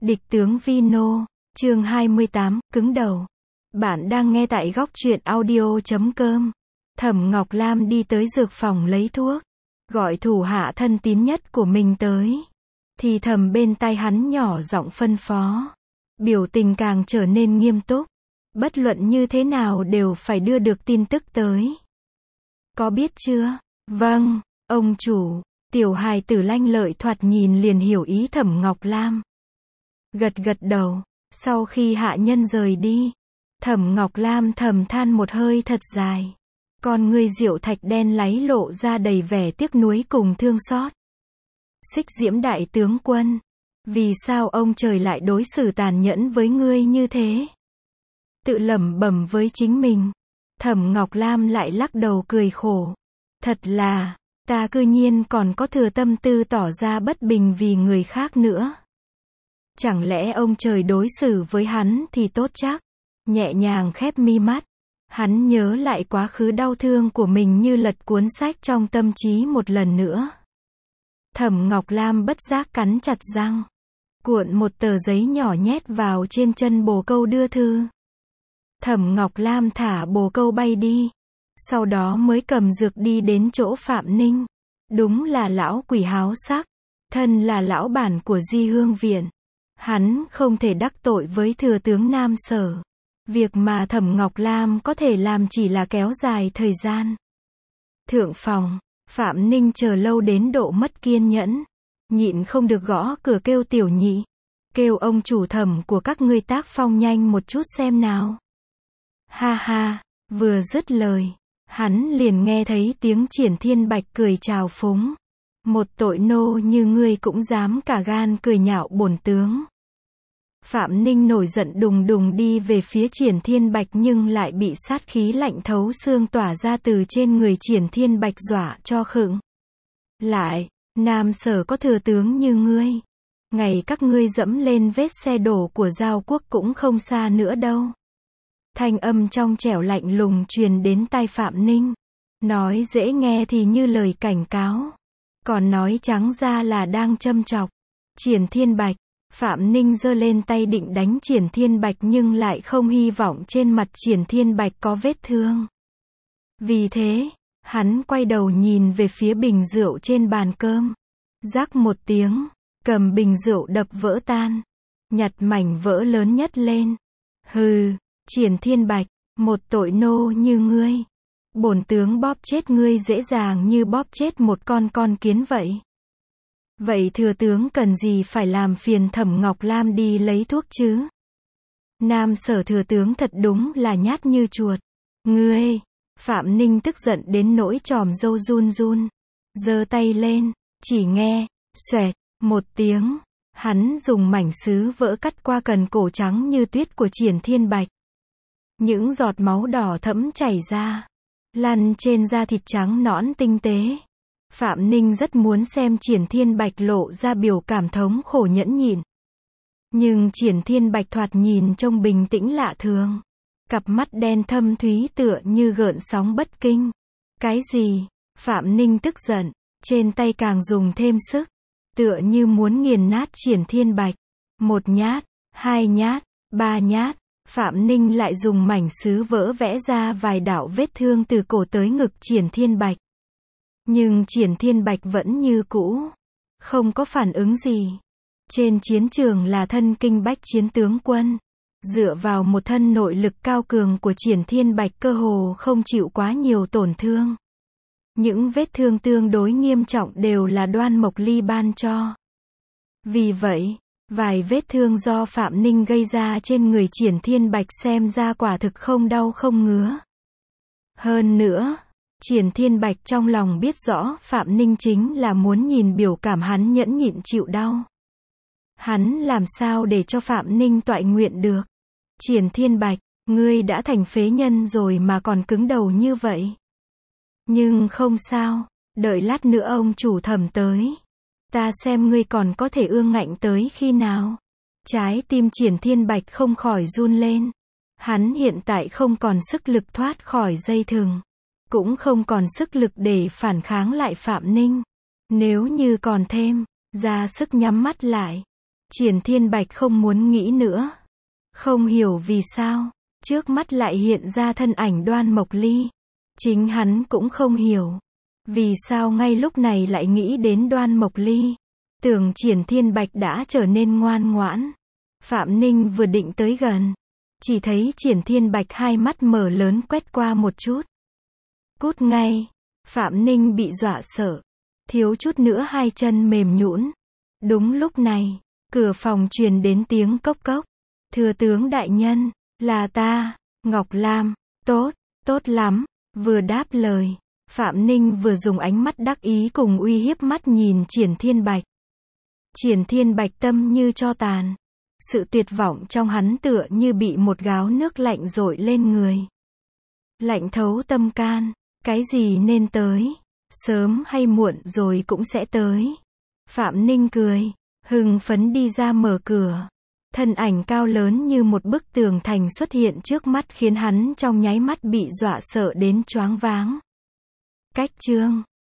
Địch tướng Vino, chương 28, cứng đầu. Bạn đang nghe tại góc truyện audio.com. Thẩm Ngọc Lam đi tới dược phòng lấy thuốc, gọi thủ hạ thân tín nhất của mình tới. Thì thầm bên tai hắn nhỏ giọng phân phó. Biểu tình càng trở nên nghiêm túc. Bất luận như thế nào đều phải đưa được tin tức tới. Có biết chưa? Vâng, ông chủ. Tiểu hài tử lanh lợi thoạt nhìn liền hiểu ý Thẩm Ngọc Lam. Gật gật đầu. Sau khi hạ nhân rời đi, Thẩm Ngọc Lam thầm than một hơi thật dài. Con ngươi diệu thạch đen láy lộ ra đầy vẻ tiếc nuối cùng thương xót. Xích Diễm đại tướng quân, vì sao ông trời lại đối xử tàn nhẫn với ngươi như thế? Tự lẩm bẩm với chính mình, Thẩm Ngọc Lam lại lắc đầu cười khổ. Thật là, ta cư nhiên còn có thừa tâm tư tỏ ra bất bình vì người khác nữa. Chẳng lẽ ông trời đối xử với hắn thì tốt chắc? Nhẹ nhàng khép mi mắt, hắn nhớ lại quá khứ đau thương của mình như lật cuốn sách trong tâm trí một lần nữa. Thẩm Ngọc Lam bất giác cắn chặt răng, cuộn một tờ giấy nhỏ nhét vào trên chân bồ câu đưa thư. Thẩm Ngọc Lam thả bồ câu bay đi, sau đó mới cầm dược đi đến chỗ Phạm Ninh. Đúng là lão quỷ háo sắc, thân là lão bản của Di Hương Viện. Hắn không thể đắc tội với thừa tướng Nam Sở. Việc mà Thẩm Ngọc Lam có thể làm chỉ là kéo dài thời gian. Thượng phòng, Phạm Ninh chờ lâu đến độ mất kiên nhẫn, nhịn không được gõ cửa kêu Tiểu Nhị, kêu ông chủ Thẩm của các ngươi tác phong nhanh một chút xem nào. Ha ha, vừa dứt lời, hắn liền nghe thấy tiếng Triển Thiên Bạch cười chào phúng. Một tội nô như ngươi cũng dám cả gan cười nhạo bổn tướng. Phạm Ninh nổi giận đùng đùng đi về phía Triển Thiên Bạch nhưng lại bị sát khí lạnh thấu xương tỏa ra từ trên người Triển Thiên Bạch dọa cho khựng. Lại, Nam Sở có thừa tướng như ngươi, ngày các ngươi dẫm lên vết xe đổ của Giao Quốc cũng không xa nữa đâu. Thanh âm trong trẻo lạnh lùng truyền đến tai Phạm Ninh. Nói dễ nghe thì như lời cảnh cáo, còn nói trắng ra là đang châm chọc. Triển Thiên Bạch, Phạm Ninh giơ lên tay định đánh Triển Thiên Bạch nhưng lại không hy vọng trên mặt Triển Thiên Bạch có vết thương. Vì thế, hắn quay đầu nhìn về phía bình rượu trên bàn cơm. Rắc một tiếng, cầm bình rượu đập vỡ tan, nhặt mảnh vỡ lớn nhất lên. Hừ, Triển Thiên Bạch, một tội nô như ngươi, bổn tướng bóp chết ngươi dễ dàng như bóp chết một con kiến vậy. Vậy thừa tướng cần gì phải làm phiền Thẩm Ngọc Lam đi lấy thuốc chứ? Nam Sở thừa tướng thật đúng là nhát như chuột. Ngươi! Phạm Ninh tức giận đến nỗi chòm râu run run. Giơ tay lên, chỉ nghe, xoẹt, một tiếng. Hắn dùng mảnh sứ vỡ cắt qua cần cổ trắng như tuyết của Triển Thiên Bạch. Những giọt máu đỏ thẫm chảy ra, lăn trên da thịt trắng nõn tinh tế. Phạm Ninh rất muốn xem Triển Thiên Bạch lộ ra biểu cảm thống khổ nhẫn nhịn. Nhưng Triển Thiên Bạch thoạt nhìn trông bình tĩnh lạ thường. Cặp mắt đen thâm thúy tựa như gợn sóng bất kinh. Cái gì? Phạm Ninh tức giận, trên tay càng dùng thêm sức. Tựa như muốn nghiền nát Triển Thiên Bạch. Một nhát, hai nhát, ba nhát. Phạm Ninh lại dùng mảnh sứ vỡ vẽ ra vài đạo vết thương từ cổ tới ngực Triển Thiên Bạch. Nhưng Triển Thiên Bạch vẫn như cũ, không có phản ứng gì. Trên chiến trường là thân kinh bách chiến tướng quân, dựa vào một thân nội lực cao cường của Triển Thiên Bạch cơ hồ không chịu quá nhiều tổn thương. Những vết thương tương đối nghiêm trọng đều là Đoan Mộc Ly ban cho. Vì vậy, vài vết thương do Phạm Ninh gây ra trên người Triển Thiên Bạch xem ra quả thực không đau không ngứa. Hơn nữa, Triển Thiên Bạch trong lòng biết rõ Phạm Ninh chính là muốn nhìn biểu cảm hắn nhẫn nhịn chịu đau. Hắn làm sao để cho Phạm Ninh toại nguyện được? Triển Thiên Bạch, ngươi đã thành phế nhân rồi mà còn cứng đầu như vậy. Nhưng không sao, đợi lát nữa ông chủ Thẩm tới, ta xem ngươi còn có thể ương ngạnh tới khi nào. Trái tim Triển Thiên Bạch không khỏi run lên. Hắn hiện tại không còn sức lực thoát khỏi dây thừng, cũng không còn sức lực để phản kháng lại Phạm Ninh. Nếu như còn thêm, ra sức nhắm mắt lại, Triển Thiên Bạch không muốn nghĩ nữa. Không hiểu vì sao, trước mắt lại hiện ra thân ảnh Đoan Mộc Ly. Chính hắn cũng không hiểu. Vì sao ngay lúc này lại nghĩ đến Đoan Mộc Ly. Tưởng Triển Thiên Bạch đã trở nên ngoan ngoãn. Phạm Ninh vừa định tới gần. Chỉ thấy Triển Thiên Bạch hai mắt mở lớn quét qua một chút. Cút ngay. Phạm Ninh bị dọa sợ. Thiếu chút nữa hai chân mềm nhũn. Đúng lúc này, cửa phòng truyền đến tiếng cốc cốc. Thừa tướng đại nhân, là ta, Ngọc Lam. Tốt, tốt lắm. Vừa đáp lời, Phạm Ninh vừa dùng ánh mắt đắc ý cùng uy hiếp mắt nhìn Triển Thiên Bạch. Triển Thiên Bạch tâm như tro tàn. Sự tuyệt vọng trong hắn tựa như bị một gáo nước lạnh dội lên người. Lạnh thấu tâm can. Cái gì nên tới? Sớm hay muộn rồi cũng sẽ tới. Phạm Ninh cười, hưng phấn đi ra mở cửa. Thân ảnh cao lớn như một bức tường thành xuất hiện trước mắt khiến hắn trong nháy mắt bị dọa sợ đến choáng váng. Cách chương